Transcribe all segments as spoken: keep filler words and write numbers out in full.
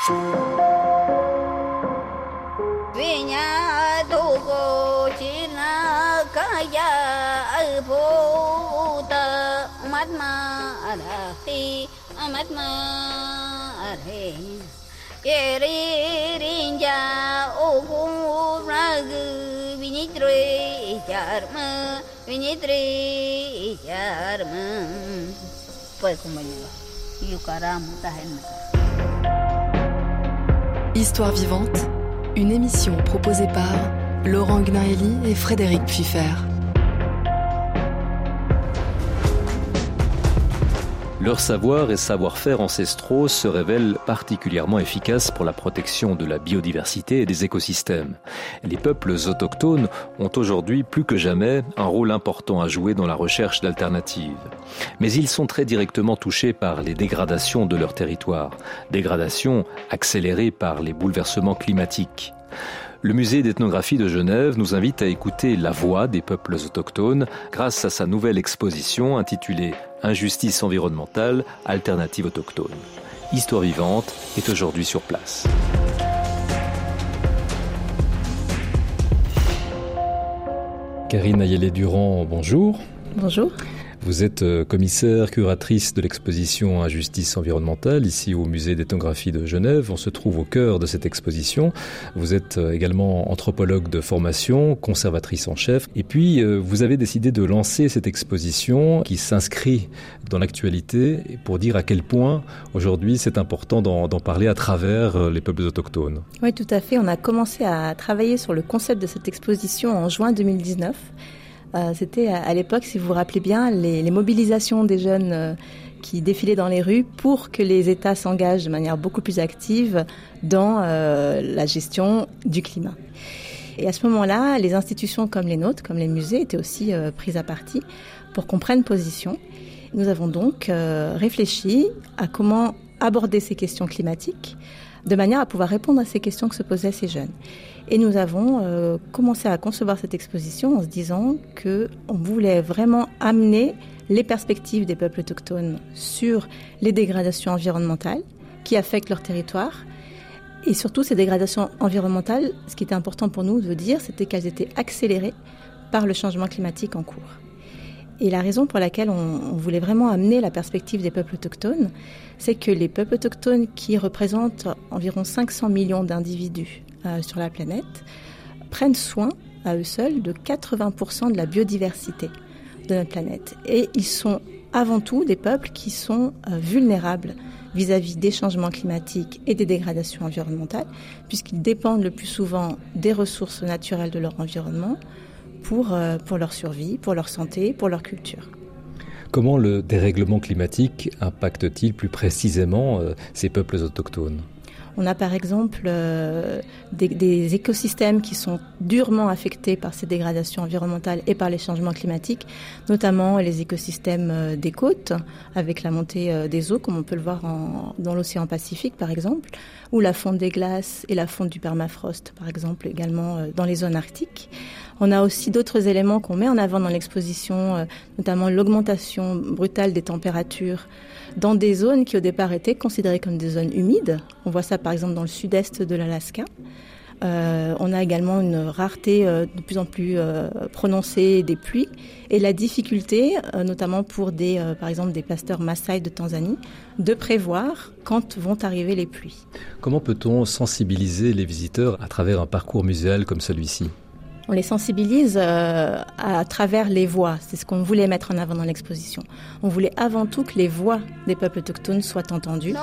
Histoire vivante, une émission proposée par Laurent Gnaeli et Frédéric Pfiffer. Leurs savoirs et savoir-faire ancestraux se révèlent particulièrement efficaces pour la protection de la biodiversité et des écosystèmes. Les peuples autochtones ont aujourd'hui plus que jamais un rôle important à jouer dans la recherche d'alternatives. Mais ils sont très directement touchés par les dégradations de leur territoire, dégradations accélérées par les bouleversements climatiques. Le musée d'ethnographie de Genève nous invite à écouter la voix des peuples autochtones grâce à sa nouvelle exposition intitulée « Injustice environnementale, alternative autochtone ». Histoire vivante est aujourd'hui sur place. Karine Ayélé-Durand, bonjour. Bonjour. Vous êtes commissaire, curatrice de l'exposition Injustice environnementale ici au musée d'ethnographie de Genève. On se trouve au cœur de cette exposition. Vous êtes également anthropologue de formation, conservatrice en chef. Et puis, vous avez décidé de lancer cette exposition qui s'inscrit dans l'actualité pour dire à quel point aujourd'hui c'est important d'en, d'en parler à travers les peuples autochtones. Oui, tout à fait. On a commencé à travailler sur le concept de cette exposition en juin deux mille dix-neuf. Euh, c'était à, à l'époque, si vous vous rappelez bien, les, les mobilisations des jeunes euh, qui défilaient dans les rues pour que les États s'engagent de manière beaucoup plus active dans euh, la gestion du climat. Et à ce moment-là, les institutions comme les nôtres, comme les musées, étaient aussi euh, prises à partie pour qu'on prenne position. Nous avons donc euh, réfléchi à comment aborder ces questions climatiques de manière à pouvoir répondre à ces questions que se posaient ces jeunes. Et nous avons euh, commencé à concevoir cette exposition en se disant qu'on voulait vraiment amener les perspectives des peuples autochtones sur les dégradations environnementales qui affectent leur territoire. Et surtout, ces dégradations environnementales, ce qui était important pour nous de dire, c'était qu'elles étaient accélérées par le changement climatique en cours. Et la raison pour laquelle on, on voulait vraiment amener la perspective des peuples autochtones, c'est que les peuples autochtones, qui représentent environ cinq cents millions d'individus euh, sur la planète, prennent soin à eux seuls de quatre-vingts pour cent de la biodiversité de notre planète. Et ils sont avant tout des peuples qui sont euh, vulnérables vis-à-vis des changements climatiques et des dégradations environnementales, puisqu'ils dépendent le plus souvent des ressources naturelles de leur environnement, Pour, euh, pour leur survie, pour leur santé, pour leur culture. Comment le dérèglement climatique impacte-t-il plus précisément euh, ces peuples autochtones ? On a par exemple euh, des, des écosystèmes qui sont durement affectés par ces dégradations environnementales et par les changements climatiques, notamment les écosystèmes euh, des côtes, avec la montée euh, des eaux, comme on peut le voir en, dans l'océan Pacifique par exemple, ou la fonte des glaces et la fonte du permafrost par exemple, également euh, dans les zones arctiques. On a aussi d'autres éléments qu'on met en avant dans l'exposition, euh, notamment l'augmentation brutale des températures dans des zones qui au départ étaient considérées comme des zones humides. On voit ça par exemple dans le sud-est de l'Alaska. Euh, on a également une rareté euh, de plus en plus euh, prononcée des pluies et la difficulté, euh, notamment pour des, euh, par exemple des pasteurs Maasai de Tanzanie, de prévoir quand vont arriver les pluies. Comment peut-on sensibiliser les visiteurs à travers un parcours muséal comme celui-ci ? On les sensibilise euh, à travers les voix. C'est ce qu'on voulait mettre en avant dans l'exposition. On voulait avant tout que les voix des peuples autochtones soient entendues.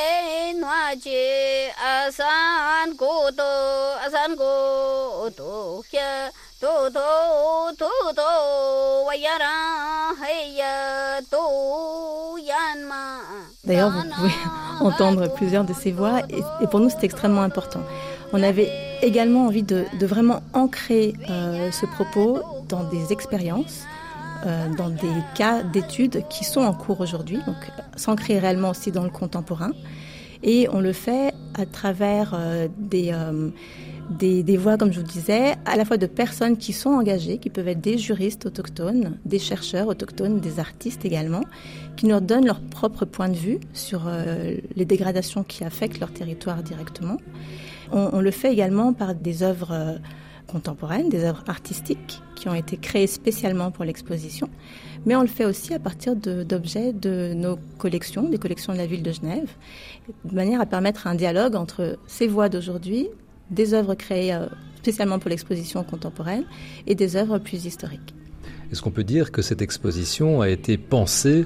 D'ailleurs, vous pouvez entendre plusieurs de ces voix et, et pour nous, c'est extrêmement important. On avait également envie de, de vraiment ancrer euh, ce propos dans des expériences, euh, dans des cas d'études qui sont en cours aujourd'hui, donc s'ancrer réellement aussi dans le contemporain. Et on le fait à travers euh, des, euh, des, des voix, comme je vous disais, à la fois de personnes qui sont engagées, qui peuvent être des juristes autochtones, des chercheurs autochtones, des artistes également, qui nous donnent leur propre point de vue sur euh, les dégradations qui affectent leur territoire directement. On, on le fait également par des œuvres euh, contemporaines, des œuvres artistiques qui ont été créées spécialement pour l'exposition, mais on le fait aussi à partir de, d'objets de nos collections, des collections de la ville de Genève, de manière à permettre un dialogue entre ces voix d'aujourd'hui, des œuvres créées euh, spécialement pour l'exposition contemporaine et des œuvres plus historiques. Est-ce qu'on peut dire que cette exposition a été pensée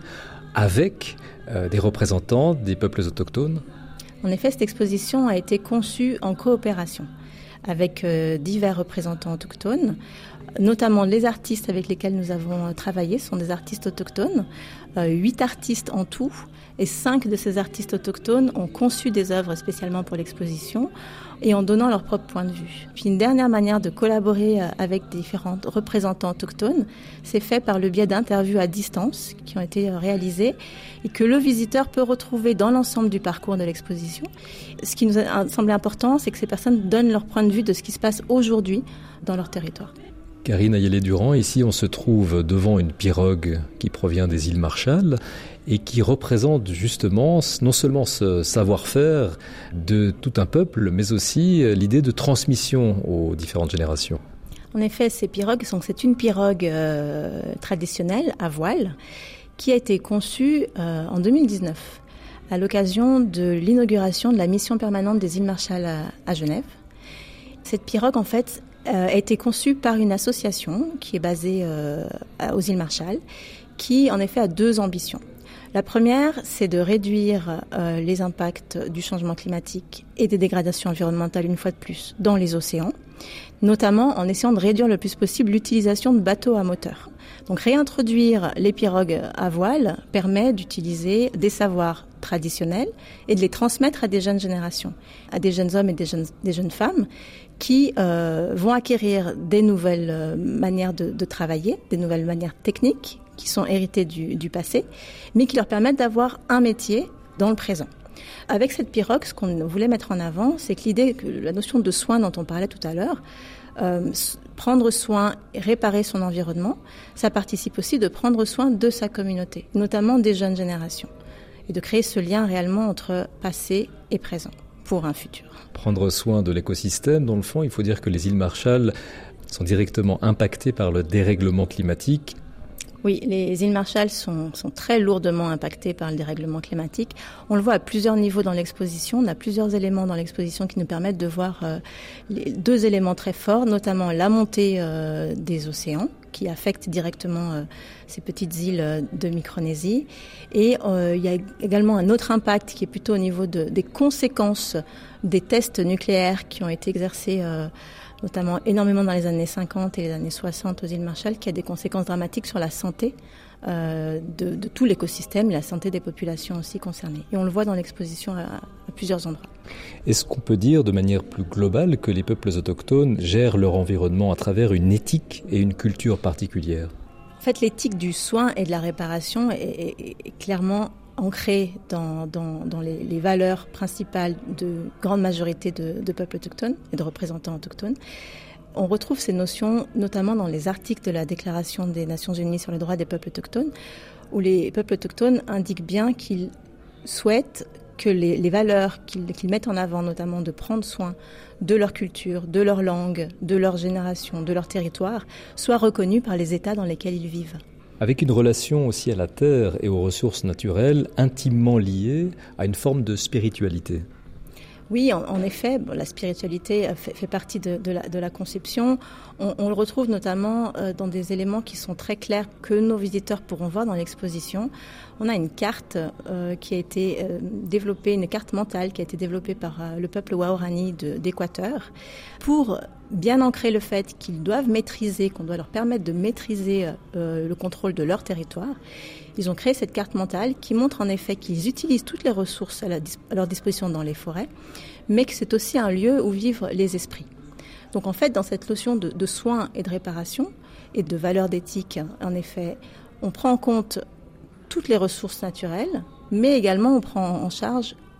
avec euh, des représentants des peuples autochtones ? En effet, cette exposition a été conçue en coopération avec euh, divers représentants autochtones, notamment les artistes avec lesquels nous avons travaillé sont des artistes autochtones, euh, huit artistes en tout, et cinq de ces artistes autochtones ont conçu des œuvres spécialement pour l'exposition et en donnant leur propre point de vue. Puis une dernière manière de collaborer avec différents représentants autochtones, c'est fait par le biais d'interviews à distance qui ont été réalisées et que le visiteur peut retrouver dans l'ensemble du parcours de l'exposition. Ce qui nous a semblé important, c'est que ces personnes donnent leur point de vue de ce qui se passe aujourd'hui dans leur territoire. Karine Ayélé-Durand, ici on se trouve devant une pirogue qui provient des îles Marshall et qui représente justement non seulement ce savoir-faire de tout un peuple, mais aussi l'idée de transmission aux différentes générations. En effet, ces pirogues, sont, c'est une pirogue euh, traditionnelle à voile qui a été conçue euh, en deux mille dix-neuf à l'occasion de l'inauguration de la mission permanente des îles Marshall à, à Genève. Cette pirogue, en fait, euh, a été conçue par une association qui est basée euh, aux îles Marshall, qui en effet a deux ambitions. La première, c'est de réduire euh, les impacts du changement climatique et des dégradations environnementales une fois de plus dans les océans, notamment en essayant de réduire le plus possible l'utilisation de bateaux à moteur. Donc réintroduire les pirogues à voile permet d'utiliser des savoirs traditionnels et de les transmettre à des jeunes générations, à des jeunes hommes et des jeunes, des jeunes femmes qui euh, vont acquérir des nouvelles euh, manières de, de travailler, des nouvelles manières techniques qui sont héritées du, du passé, mais qui leur permettent d'avoir un métier dans le présent. Avec cette pirogue, ce qu'on voulait mettre en avant, c'est que l'idée, que la notion de soin dont on parlait tout à l'heure, euh, prendre soin et réparer son environnement, ça participe aussi de prendre soin de sa communauté, notamment des jeunes générations, et de créer ce lien réellement entre passé et présent pour un futur. Prendre soin de l'écosystème, dans le fond, il faut dire que les îles Marshall sont directement impactées par le dérèglement climatique. Oui, les îles Marshall sont, sont très lourdement impactées par le dérèglement climatique. On le voit à plusieurs niveaux dans l'exposition. On a plusieurs éléments dans l'exposition qui nous permettent de voir euh, les deux éléments très forts, notamment la montée euh, des océans, qui affecte directement euh, ces petites îles de Micronésie. Et euh, il y a également un autre impact qui est plutôt au niveau de, des conséquences des tests nucléaires qui ont été exercés euh, notamment énormément dans les années cinquante et les années soixante aux îles Marshall, qui a des conséquences dramatiques sur la santé euh, de, de tout l'écosystème et la santé des populations aussi concernées. Et on le voit dans l'exposition à, à plusieurs endroits. Est-ce qu'on peut dire de manière plus globale que les peuples autochtones gèrent leur environnement à travers une éthique et une culture particulière ? En fait, l'éthique du soin et de la réparation est, est, est clairement ancrée dans, dans, dans les, les valeurs principales de grande majorité de, de peuples autochtones et de représentants autochtones. On retrouve ces notions notamment dans les articles de la Déclaration des Nations Unies sur les droits des peuples autochtones, où les peuples autochtones indiquent bien qu'ils souhaitent que les, les valeurs qu'ils, qu'ils mettent en avant, notamment de prendre soin de leur culture, de leur langue, de leur génération, de leur territoire, soient reconnues par les États dans lesquels ils vivent. Avec une relation aussi à la terre et aux ressources naturelles intimement liée à une forme de spiritualité. Oui, en, en effet, bon, la spiritualité fait, fait partie de, de, la, de la conception. On, on le retrouve notamment euh, dans des éléments qui sont très clairs que nos visiteurs pourront voir dans l'exposition. On a une carte euh, qui a été euh, développée, une carte mentale qui a été développée par euh, le peuple Waorani de, d'Équateur pour bien ancrer le fait qu'ils doivent maîtriser, qu'on doit leur permettre de maîtriser euh, le contrôle de leur territoire. Ils ont créé cette carte mentale qui montre en effet qu'ils utilisent toutes les ressources à, la, à leur disposition dans les forêts, mais que c'est aussi un lieu où vivent les esprits. Donc en fait, dans cette notion de, de soins et de réparation et de valeurs d'éthique, en effet, on prend en compte toutes les ressources naturelles, mais également on prend en charge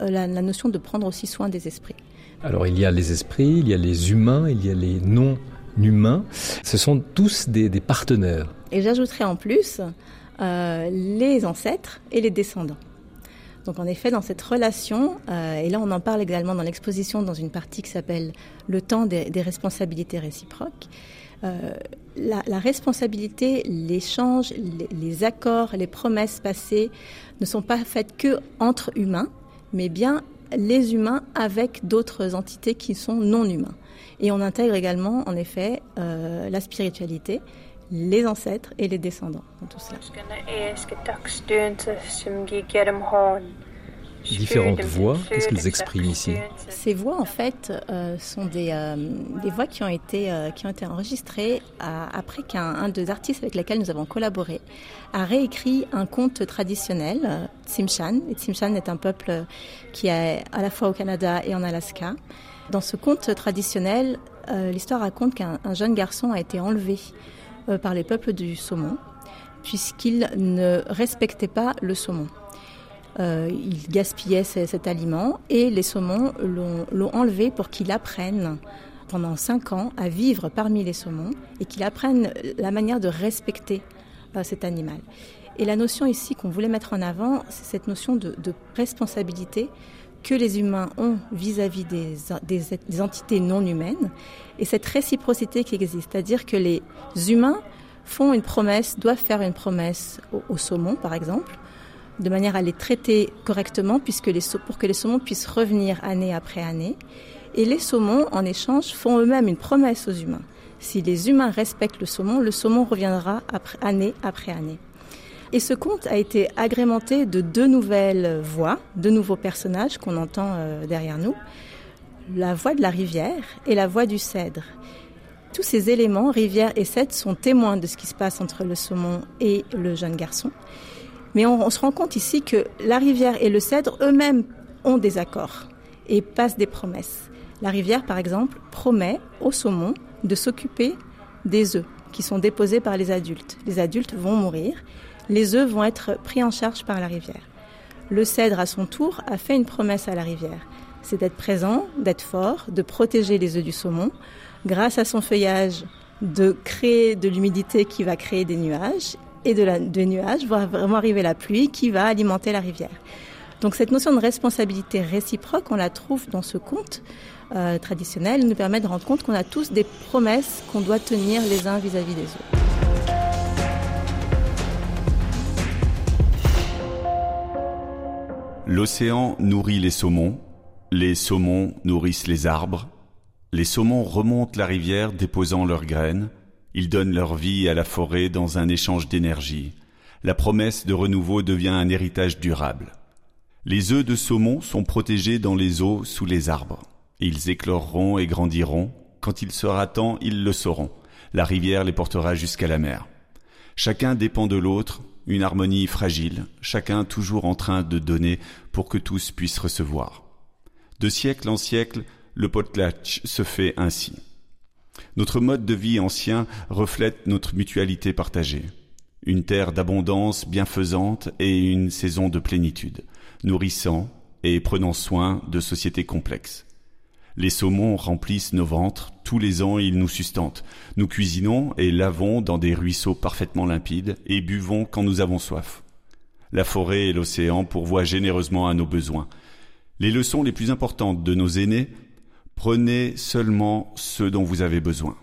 la, la notion de prendre aussi soin des esprits. Alors il y a les esprits, il y a les humains, il y a les non-humains. Ce sont tous des, des partenaires. Et j'ajouterais en plus euh, les ancêtres et les descendants. Donc en effet, dans cette relation, euh, et là on en parle également dans l'exposition, dans une partie qui s'appelle « Le temps des, des responsabilités réciproques », euh, la, la responsabilité, l'échange, les, les accords, les promesses passées ne sont pas faites que entre humains, mais bien les humains avec d'autres entités qui sont non humains. Et on intègre également, en effet, euh, la spiritualité, les ancêtres et les descendants dans tout cela. Différentes voix, qu'est-ce qu'ils expriment ici ? Ces voix, en fait, euh, sont des, euh, des voix qui ont été, euh, qui ont été enregistrées à, après qu'un un des artistes avec lesquels nous avons collaboré a réécrit un conte traditionnel, euh, Tsimshan. Et Tsimshan est un peuple qui est à la fois au Canada et en Alaska. Dans ce conte traditionnel, euh, l'histoire raconte qu'un un jeune garçon a été enlevé euh, par les peuples du saumon, puisqu'il ne respectait pas le saumon. Euh, il gaspillait c- cet aliment et les saumons l'ont, l'ont enlevé pour qu'il apprenne pendant cinq ans à vivre parmi les saumons et qu'il apprenne la manière de respecter euh, cet animal. Et la notion ici qu'on voulait mettre en avant, c'est cette notion de, de responsabilité que les humains ont vis-à-vis des, des, des entités non humaines et cette réciprocité qui existe, c'est-à-dire que les humains font une promesse, doivent faire une promesse aux, aux saumons par exemple, de manière à les traiter correctement puisque les, pour que les saumons puissent revenir année après année. Et les saumons, en échange, font eux-mêmes une promesse aux humains. Si les humains respectent le saumon, le saumon reviendra après, année après année. Et ce conte a été agrémenté de deux nouvelles voix, deux nouveaux personnages qu'on entend euh, derrière nous. La voix de la rivière et la voix du cèdre. Tous ces éléments, rivière et cèdre, sont témoins de ce qui se passe entre le saumon et le jeune garçon. Mais on, on se rend compte ici que la rivière et le cèdre eux-mêmes ont des accords et passent des promesses. La rivière, par exemple, promet au saumon de s'occuper des œufs qui sont déposés par les adultes. Les adultes vont mourir, les œufs vont être pris en charge par la rivière. Le cèdre, à son tour, a fait une promesse à la rivière. C'est d'être présent, d'être fort, de protéger les œufs du saumon, grâce à son feuillage, de créer de l'humidité qui va créer des nuages, et de la, des nuages va vraiment arriver la pluie qui va alimenter la rivière. Donc cette notion de responsabilité réciproque, on la trouve dans ce conte euh, traditionnel, nous permet de rendre compte qu'on a tous des promesses qu'on doit tenir les uns vis-à-vis des autres. L'océan nourrit les saumons, les saumons nourrissent les arbres, les saumons remontent la rivière déposant leurs graines, ils donnent leur vie à la forêt dans un échange d'énergie. La promesse de renouveau devient un héritage durable. Les œufs de saumon sont protégés dans les eaux sous les arbres. Ils écloreront et grandiront. Quand il sera temps, ils le sauront. La rivière les portera jusqu'à la mer. Chacun dépend de l'autre, une harmonie fragile, chacun toujours en train de donner pour que tous puissent recevoir. De siècle en siècle, le potlatch se fait ainsi. Notre mode de vie ancien reflète notre mutualité partagée. Une terre d'abondance bienfaisante et une saison de plénitude, nourrissant et prenant soin de sociétés complexes. Les saumons remplissent nos ventres, tous les ans ils nous sustentent. Nous cuisinons et lavons dans des ruisseaux parfaitement limpides et buvons quand nous avons soif. La forêt et l'océan pourvoient généreusement à nos besoins. Les leçons les plus importantes de nos aînés: prenez seulement ce dont vous avez besoin.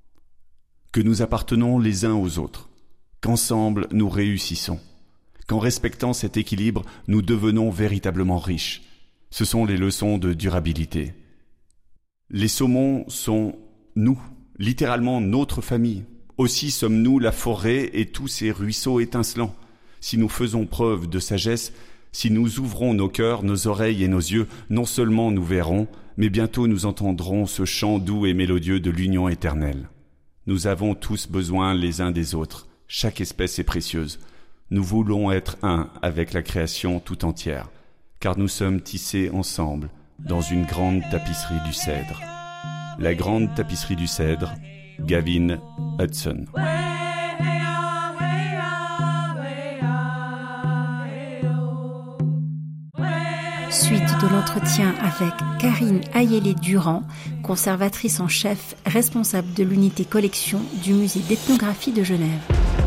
Que nous appartenons les uns aux autres, qu'ensemble nous réussissons, qu'en respectant cet équilibre, nous devenons véritablement riches. Ce sont les leçons de durabilité. Les saumons sont nous, littéralement notre famille. Aussi sommes-nous la forêt et tous ces ruisseaux étincelants. Si nous faisons preuve de sagesse, si nous ouvrons nos cœurs, nos oreilles et nos yeux, non seulement nous verrons, mais bientôt nous entendrons ce chant doux et mélodieux de l'union éternelle. Nous avons tous besoin les uns des autres. Chaque espèce est précieuse. Nous voulons être un avec la création tout entière, car nous sommes tissés ensemble dans une grande tapisserie du cèdre. La grande tapisserie du cèdre, Gavin Hudson. Suite de l'entretien avec Karine Ayélé-Durand, conservatrice en chef responsable de l'unité collection du musée d'ethnographie de Genève.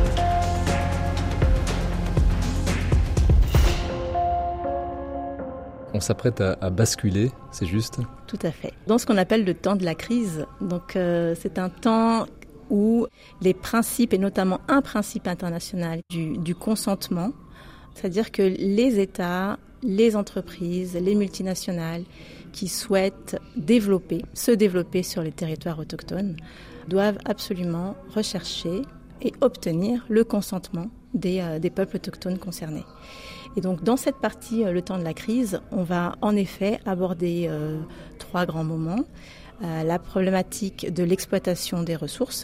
On s'apprête à, à basculer, c'est juste ? Tout à fait. Dans ce qu'on appelle le temps de la crise, donc euh, c'est un temps où les principes, et notamment un principe international du, du consentement, c'est-à-dire que les États, les entreprises, les multinationales qui souhaitent développer, se développer sur les territoires autochtones, doivent absolument rechercher et obtenir le consentement des, euh, des peuples autochtones concernés. Et donc dans cette partie, euh, le temps de la crise, on va en effet aborder euh, trois grands moments. Euh, la problématique de l'exploitation des ressources,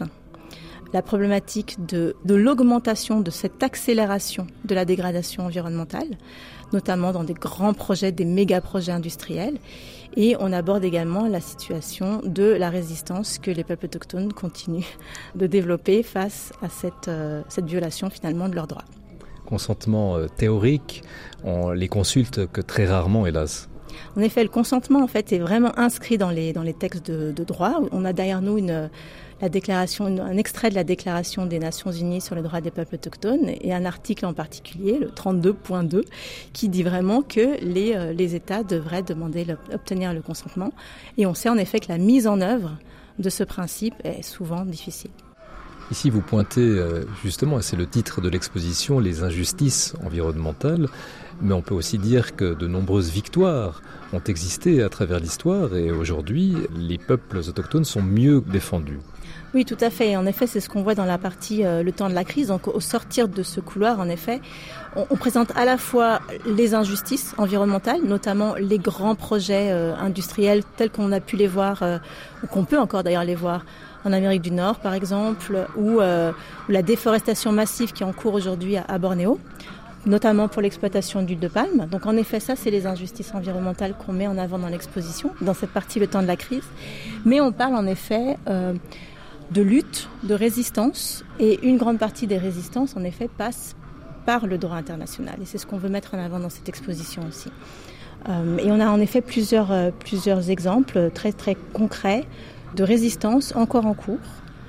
la problématique de, de l'augmentation de cette accélération de la dégradation environnementale, notamment dans des grands projets, des méga-projets industriels. Et on aborde également la situation de la résistance que les peuples autochtones continuent de développer face à cette, euh, cette violation finalement de leurs droits. Consentement euh, théorique, on les consulte que très rarement, hélas. En effet, le consentement en fait est vraiment inscrit dans les dans les textes de, de droit. On a derrière nous une la déclaration, une, un extrait de la Déclaration des Nations Unies sur les droits des peuples autochtones et un article en particulier, le trente-deux point deux, qui dit vraiment que les euh, les États devraient demander le, obtenir le consentement. Et on sait en effet que la mise en œuvre de ce principe est souvent difficile. Ici, vous pointez justement, et c'est le titre de l'exposition, les injustices environnementales, mais on peut aussi dire que de nombreuses victoires ont existé à travers l'histoire et aujourd'hui, les peuples autochtones sont mieux défendus. Oui, tout à fait. En effet, c'est ce qu'on voit dans la partie euh, le temps de la crise. Donc, au sortir de ce couloir, en effet, on, on présente à la fois les injustices environnementales, notamment les grands projets euh, industriels tels qu'on a pu les voir, euh, ou qu'on peut encore d'ailleurs les voir, en Amérique du Nord, par exemple, ou, euh, ou la déforestation massive qui est en cours aujourd'hui à, à Bornéo, notamment pour l'exploitation d'huile de palme. Donc en effet, ça, c'est les injustices environnementales qu'on met en avant dans l'exposition, dans cette partie, le temps de la crise. Mais on parle en effet euh, de lutte, de résistance, et une grande partie des résistances, en effet, passe par le droit international. Et c'est ce qu'on veut mettre en avant dans cette exposition aussi. Euh, et on a en effet plusieurs, euh, plusieurs exemples très, très concrets de résistance encore en cours.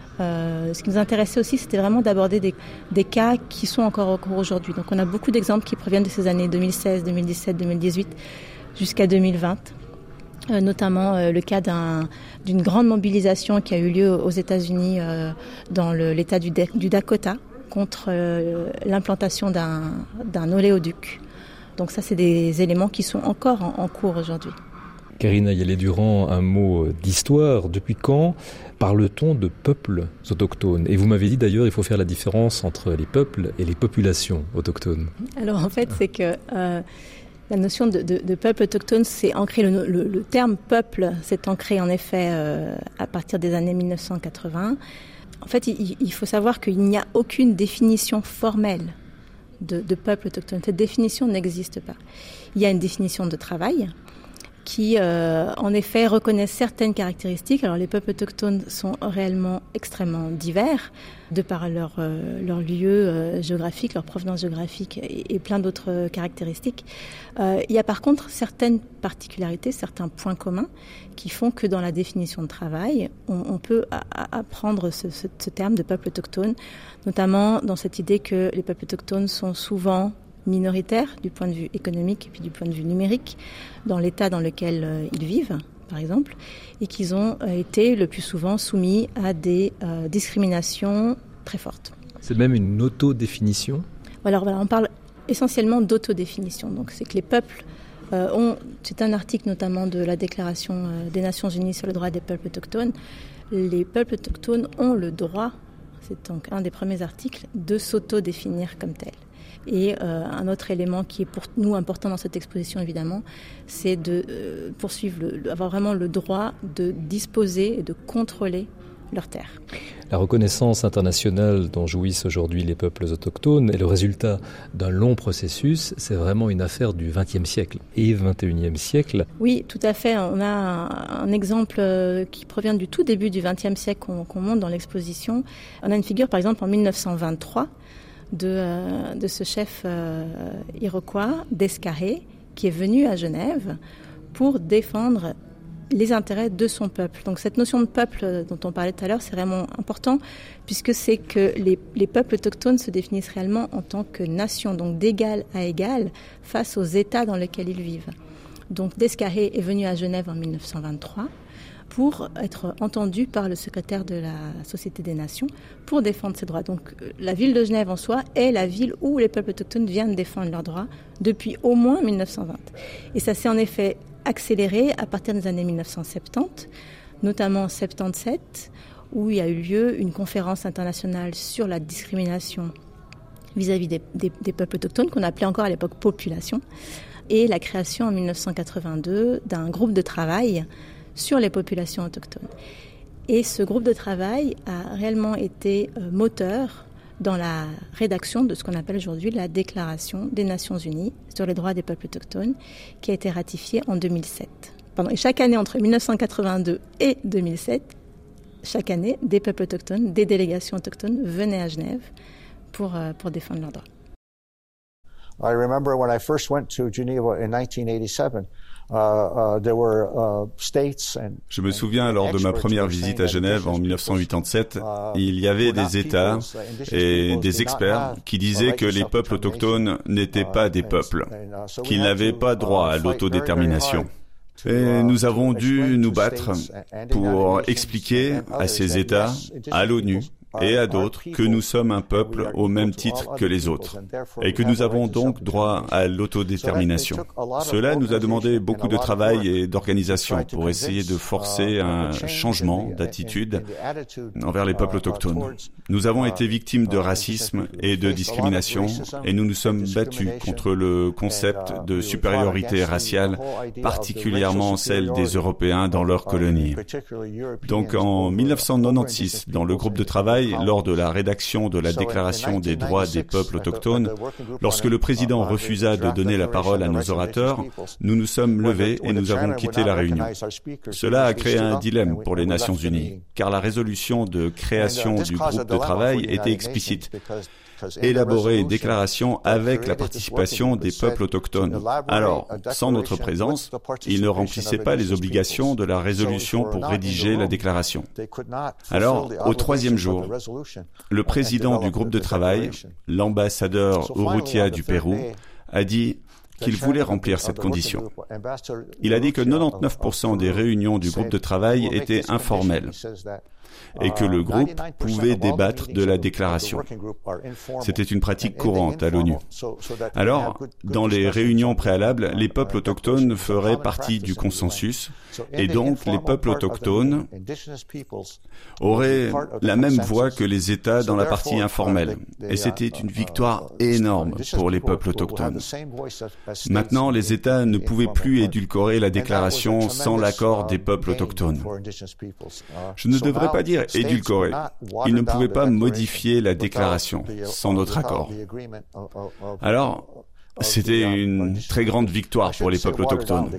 Euh, ce qui nous intéressait aussi, c'était vraiment d'aborder des, des cas qui sont encore en cours aujourd'hui. Donc on a beaucoup d'exemples qui proviennent de ces années deux mille seize, deux mille dix-sept, deux mille dix-huit jusqu'à deux mille vingt. Euh, notamment euh, le cas d'un, d'une grande mobilisation qui a eu lieu aux États-Unis euh, dans le, l'État du, du Dakota contre euh, l'implantation d'un, d'un oléoduc. Donc ça, c'est des éléments qui sont encore en, en cours aujourd'hui. Karine Ayélé-Durand, un mot d'histoire. Depuis quand parle-t-on de peuples autochtones ? Et vous m'avez dit d'ailleurs, il faut faire la différence entre les peuples et les populations autochtones. Alors en fait, c'est que euh, la notion de, de, de peuple autochtone, c'est ancré, le, le, le terme peuple, c'est ancré en effet euh, à partir des années mille neuf cent quatre-vingts. En fait, il, il faut savoir qu'il n'y a aucune définition formelle de, de peuple autochtone. Cette définition n'existe pas. Il y a une définition de travail qui, euh, en effet, reconnaissent certaines caractéristiques. Alors, les peuples autochtones sont réellement extrêmement divers, de par leur, euh, leur lieu euh, géographique, leur provenance géographique et, et plein d'autres caractéristiques. Euh, il y a par contre certaines particularités, certains points communs qui font que dans la définition de travail, on, on peut apprendre ce, ce, ce terme de peuple autochtone, notamment dans cette idée que les peuples autochtones sont souvent minoritaires du point de vue économique et puis du point de vue numérique dans l'état dans lequel euh, ils vivent, par exemple, et qu'ils ont euh, été le plus souvent soumis à des euh, discriminations très fortes. C'est même une autodéfinition ? Alors voilà, on parle essentiellement d'autodéfinition. Donc c'est que les peuples euh, ont, c'est un article notamment de la Déclaration euh, des Nations Unies sur le droit des peuples autochtones, les peuples autochtones ont le droit, c'est donc un des premiers articles, de s'autodéfinir comme tels. Et euh, un autre élément qui est pour nous important dans cette exposition, évidemment, c'est de euh, poursuivre, le, avoir vraiment le droit de disposer et de contrôler leurs terres. La reconnaissance internationale dont jouissent aujourd'hui les peuples autochtones est le résultat d'un long processus. C'est vraiment une affaire du vingtième siècle et vingt et unième siècle. Oui, tout à fait. On a un, un exemple qui provient du tout début du vingtième siècle qu'on, qu'on montre dans l'exposition. On a une figure, par exemple, en dix-neuf cent vingt-trois, de, euh, de ce chef euh, iroquois, d'Escarré, qui est venu à Genève pour défendre les intérêts de son peuple. Donc cette notion de peuple dont on parlait tout à l'heure, c'est vraiment important puisque c'est que les, les peuples autochtones se définissent réellement en tant que nation, donc d'égal à égal face aux États dans lesquels ils vivent. Donc Descarré est venu à Genève en dix-neuf cent vingt-trois pour être entendu par le secrétaire de la Société des Nations pour défendre ses droits. Donc la ville de Genève en soi est la ville où les peuples autochtones viennent défendre leurs droits depuis au moins dix-neuf cent vingt. Et ça s'est en effet accéléré à partir des années dix-neuf cent soixante-dix, notamment en soixante-dix-sept, où il y a eu lieu une conférence internationale sur la discrimination vis-à-vis des, des, des peuples autochtones, qu'on appelait encore à l'époque population, et la création en dix-neuf cent quatre-vingt-deux d'un groupe de travail sur les populations autochtones. Et ce groupe de travail a réellement été euh, moteur dans la rédaction de ce qu'on appelle aujourd'hui la Déclaration des Nations Unies sur les droits des peuples autochtones, qui a été ratifiée en deux mille sept. Pendant, et chaque année, entre dix-neuf cent quatre-vingt-deux et deux mille sept, chaque année, des peuples autochtones, des délégations autochtones venaient à Genève pour, euh, pour défendre leurs droits. I remember when I first went to Geneva in nineteen eighty-seven. Uh, uh, there were, uh, states and, Je me souviens, lors de ma première visite à Genève en dix-neuf cent quatre-vingt-dix-sept, il y avait des États et des experts qui disaient que les peuples autochtones n'étaient pas des peuples, qu'ils n'avaient pas droit à l'autodétermination. Et nous avons dû nous battre pour expliquer à ces États, à l'ONU, et à d'autres que nous sommes un peuple au même titre que les autres et que nous avons donc droit à l'autodétermination. Cela nous a demandé beaucoup de travail et d'organisation pour essayer de forcer un changement d'attitude envers les peuples autochtones. Nous avons été victimes de racisme et de discrimination et nous nous sommes battus contre le concept de supériorité raciale, particulièrement celle des Européens dans leurs colonies. Donc en dix-neuf cent quatre-vingt-seize, dans le groupe de travail, lors de la rédaction de la Déclaration des droits des peuples autochtones, lorsque le président refusa de donner la parole à nos orateurs, nous nous sommes levés et nous avons quitté la réunion. Cela a créé un dilemme pour les Nations Unies, car la résolution de création du groupe de travail était explicite. Élaborer une déclaration avec la participation des peuples autochtones. Alors, sans notre présence, ils ne remplissaient pas les obligations de la résolution pour rédiger la déclaration. Alors, au troisième jour, le président du groupe de travail, l'ambassadeur Urrutia du Pérou, a dit qu'il voulait remplir cette condition. Il a dit que quatre-vingt-dix-neuf pour cent des réunions du groupe de travail étaient informelles et que le groupe pouvait débattre de la déclaration. C'était une pratique courante à l'ONU. Alors, dans les réunions préalables, les peuples autochtones feraient partie du consensus et donc les peuples autochtones auraient la même voix que les États dans la partie informelle. Et c'était une victoire énorme pour les peuples autochtones. Maintenant, les États ne pouvaient plus édulcorer la déclaration sans l'accord des peuples autochtones. Je ne devrais pas dire édulcorer. Ils ne pouvaient pas modifier la déclaration sans notre accord. Alors, c'était une très grande victoire pour les peuples autochtones.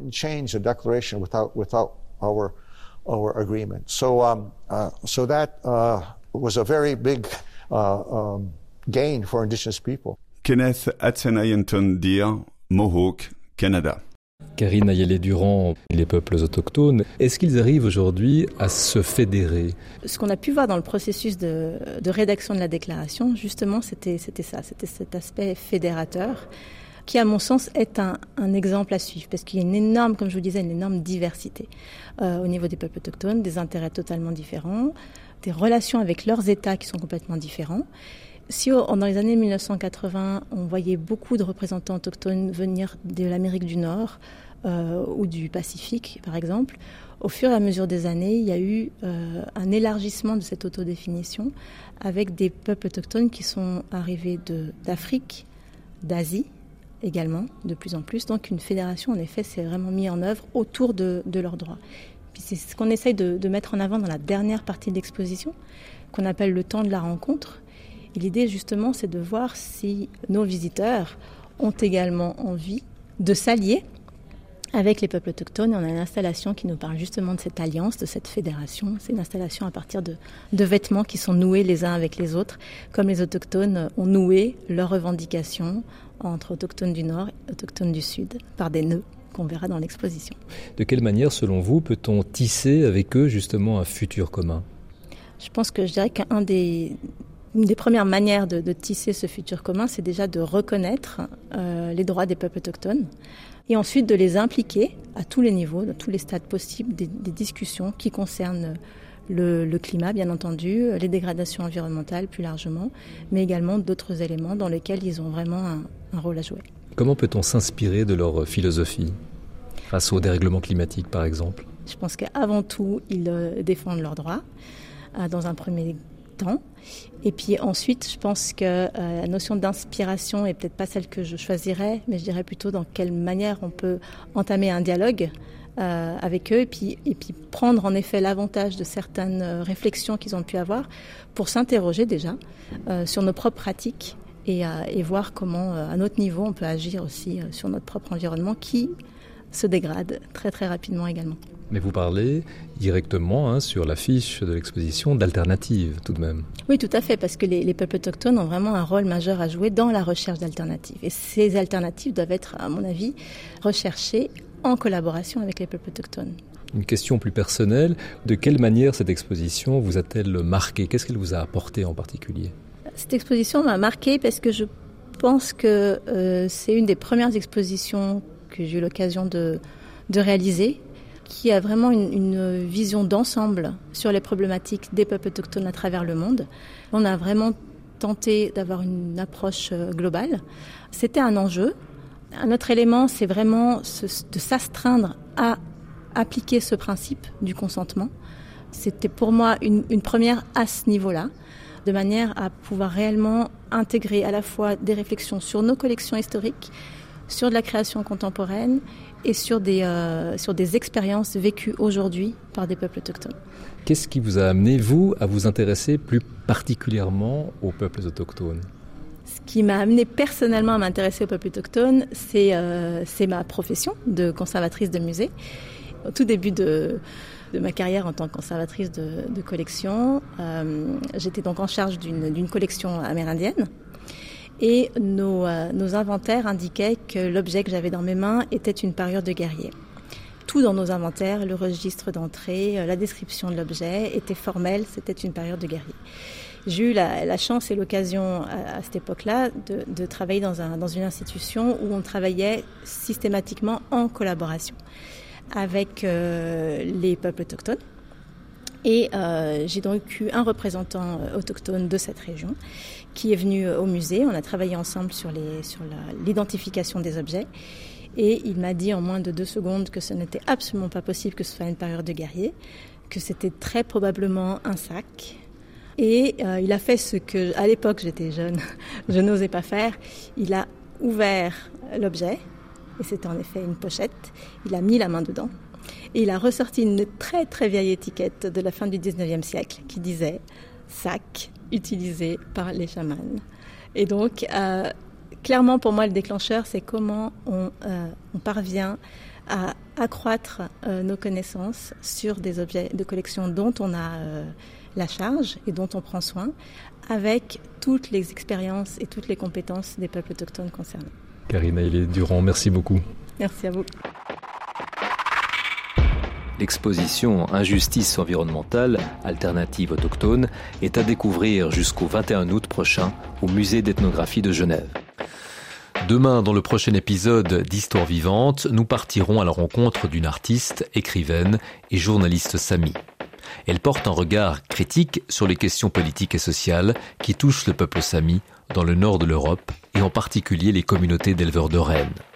Kenneth Atsenayenton-Deer, Mohawk, Canada. Karine Ayélé-Durand, les peuples autochtones, est-ce qu'ils arrivent aujourd'hui à se fédérer ? Ce qu'on a pu voir dans le processus de, de rédaction de la déclaration, justement, c'était, c'était ça, c'était cet aspect fédérateur, qui, à mon sens, est un, un exemple à suivre, parce qu'il y a une énorme, comme je vous disais, une énorme diversité euh, au niveau des peuples autochtones, des intérêts totalement différents, des relations avec leurs États qui sont complètement différents. Si dans les années dix-neuf cent quatre-vingts, on voyait beaucoup de représentants autochtones venir de l'Amérique du Nord euh, ou du Pacifique, par exemple, au fur et à mesure des années, il y a eu euh, un élargissement de cette autodéfinition avec des peuples autochtones qui sont arrivés de, d'Afrique, d'Asie également, de plus en plus. Donc une fédération, en effet, s'est vraiment mise en œuvre autour de, de leurs droits. Puis c'est ce qu'on essaye de, de mettre en avant dans la dernière partie de l'exposition, qu'on appelle le temps de la rencontre. Et l'idée, justement, c'est de voir si nos visiteurs ont également envie de s'allier avec les peuples autochtones. Et on a une installation qui nous parle justement de cette alliance, de cette fédération. C'est une installation à partir de, de vêtements qui sont noués les uns avec les autres, comme les autochtones ont noué leurs revendications entre autochtones du Nord et autochtones du Sud par des nœuds. qu'on verra dans l'exposition. De quelle manière, selon vous, peut-on tisser avec eux justement un futur commun ? Je pense que je dirais qu'un des, une des premières manières de, de tisser ce futur commun, c'est déjà de reconnaître euh, les droits des peuples autochtones et ensuite de les impliquer à tous les niveaux, dans tous les stades possibles, des, des discussions qui concernent le, le climat, bien entendu, les dégradations environnementales plus largement, mais également d'autres éléments dans lesquels ils ont vraiment un, un rôle à jouer. Comment peut-on s'inspirer de leur philosophie face au dérèglement climatique, par exemple ? Je pense qu'avant tout, ils euh, défendent leurs droits, euh, dans un premier temps. Et puis ensuite, je pense que euh, la notion d'inspiration est peut-être pas celle que je choisirais, mais je dirais plutôt dans quelle manière on peut entamer un dialogue euh, avec eux et puis, et puis prendre en effet l'avantage de certaines réflexions qu'ils ont pu avoir pour s'interroger déjà euh, sur nos propres pratiques et, euh, et voir comment, euh, à notre niveau, on peut agir aussi euh, sur notre propre environnement qui se dégrade très très rapidement également. Mais vous parlez directement hein, sur l'affiche de l'exposition d'alternatives tout de même. Oui, tout à fait, parce que les, les peuples autochtones ont vraiment un rôle majeur à jouer dans la recherche d'alternatives. Et ces alternatives doivent être, à mon avis, recherchées en collaboration avec les peuples autochtones. Une question plus personnelle, de quelle manière cette exposition vous a-t-elle marqué ? Qu'est-ce qu'elle vous a apporté en particulier ? Cette exposition m'a marquée parce que je pense que euh, c'est une des premières expositions que j'ai eu l'occasion de, de réaliser, qui a vraiment une, une vision d'ensemble sur les problématiques des peuples autochtones à travers le monde. On a vraiment tenté d'avoir une approche globale. C'était un enjeu. Un autre élément, c'est vraiment ce, de s'astreindre à appliquer ce principe du consentement. C'était pour moi une, une première à ce niveau-là, de manière à pouvoir réellement intégrer à la fois des réflexions sur nos collections historiques, sur de la création contemporaine et sur des, euh, sur des expériences vécues aujourd'hui par des peuples autochtones. Qu'est-ce qui vous a amené, vous, à vous intéresser plus particulièrement aux peuples autochtones ? Ce qui m'a amené personnellement à m'intéresser aux peuples autochtones, c'est, euh, c'est ma profession de conservatrice de musée. Au tout début de, de ma carrière en tant que conservatrice de, de collection, euh, j'étais donc en charge d'une, d'une collection amérindienne. Et nos, euh, nos inventaires indiquaient que l'objet que j'avais dans mes mains était une parure de guerrier. Tout dans nos inventaires, le registre d'entrée, euh, la description de l'objet était formel, c'était une parure de guerrier. J'ai eu la, la chance et l'occasion à, à cette époque-là de, de travailler dans, un, dans une institution où on travaillait systématiquement en collaboration avec euh, les peuples autochtones. Et euh, j'ai donc eu un représentant autochtone de cette région qui est venu au musée. On a travaillé ensemble sur, les, sur la, l'identification des objets. Et il m'a dit en moins de deux secondes que ce n'était absolument pas possible que ce soit une parure de guerrier, que c'était très probablement un sac. Et euh, il a fait ce que, à l'époque, j'étais jeune, je n'osais pas faire. Il a ouvert l'objet, et c'était en effet une pochette. Il a mis la main dedans. Et il a ressorti une très très vieille étiquette de la fin du dix-neuvième siècle qui disait « sac utilisé par les chamans ». Et donc, euh, clairement pour moi, le déclencheur, c'est comment on, euh, on parvient à accroître euh, nos connaissances sur des objets de collection dont on a euh, la charge et dont on prend soin, avec toutes les expériences et toutes les compétences des peuples autochtones concernés. Karine Aillé-Durand, merci beaucoup. Merci à vous. L'exposition Injustice environnementale, alternative autochtone, est à découvrir jusqu'au vingt et un août prochain au Musée d'ethnographie de Genève. Demain, dans le prochain épisode d'Histoire vivante, nous partirons à la rencontre d'une artiste, écrivaine et journaliste sami. Elle porte un regard critique sur les questions politiques et sociales qui touchent le peuple sami dans le nord de l'Europe et en particulier les communautés d'éleveurs de rennes.